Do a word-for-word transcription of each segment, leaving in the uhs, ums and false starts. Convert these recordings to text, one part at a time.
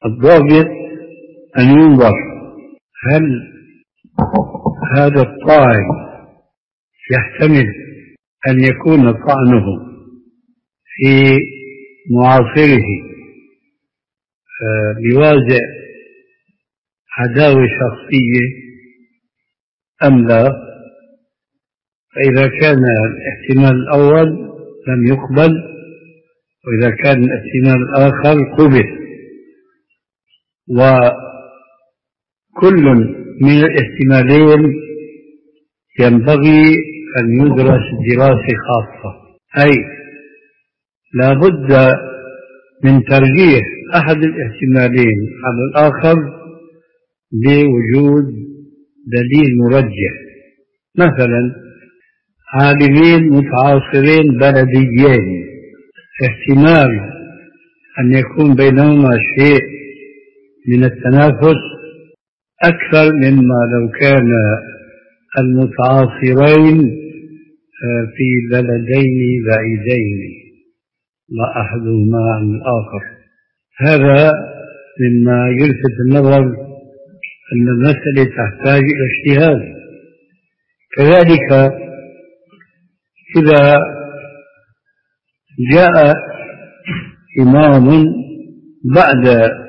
الضابط أن ينظر هل هذا الطاعن يحتمل أن يكون طعنه في معاصره بوازع عداوة شخصية أم لا. فإذا كان الاحتمال الأول لم يقبل، وإذا كان الاحتمال الآخر قبل. وكل من الاحتمالين ينبغي أن يدرس دراسة خاصة، أي لا بد من ترجيح أحد الاحتمالين على الآخر بوجود دليل مرجح. مثلا عالمين متعاصرين بلديين، احتمال أن يكون بينهما شيء من التنافس أكثر مما لو كان المتعاصرين في بلدين بعيدين لا أحدهما عن الآخر. هذا مما يلفت النظر أن المسألة تحتاج إلى اجتهاد. كذلك إذا جاء إمام بعد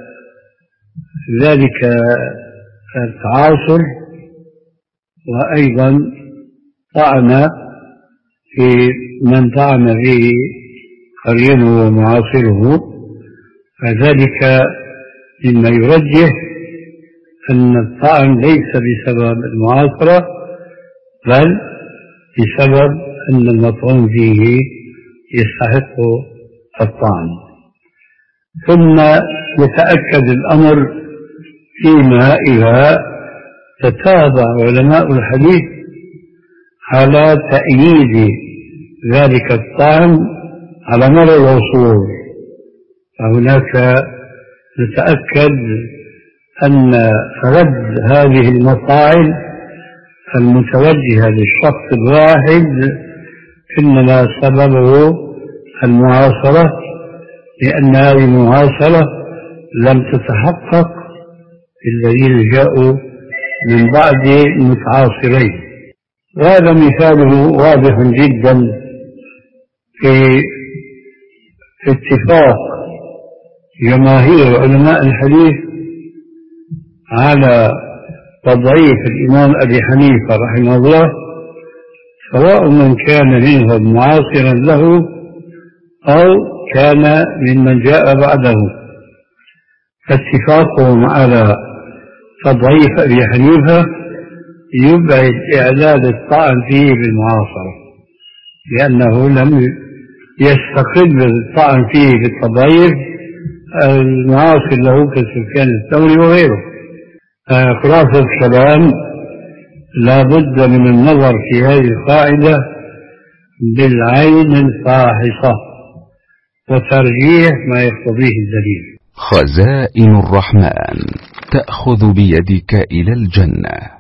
ذلك التعاصر وأيضا طعن في من طعن به قرينه ومعاصره، فذلك مما يرجح أن الطعن ليس بسبب المعاصرة بل بسبب أن المطعون فيه يستحق الطعن. ثم يتأكد الأمر فيما إذا تتابع علماء الحديث على تأييد ذلك الطعن على مر العصور، فهناك نتأكد أن رد هذه المطاعن المتوجهة للشخص الواحد إنما سببه المعاصرة، لأن هذه المعاصرة لم تتحقق الذين جاءوا من بعد المتعاصرين. وهذا مثاله واضح جدا في اتفاق جماهير علماء الحديث على تضعيف الإمام أبي حنيفة رحمه الله، سواء من كان منهم معاصرا له أو كان ممن جاء بعده. فاتفاقهم على تضعيف أبي حنيفة يبعد إعداد الطعن فيه بالمعاصرة، لأنه لم يستقل الطعن فيه بالتضعيف المعاصر له كسفيان الثوري وغيره. خلاصة الكلام لا بد من النظر في هذه القاعدة بالعين الفاحصة وترجيح ما يقتضيه الدليل. خزائن الرحمن تأخذ بيدك إلى الجنة.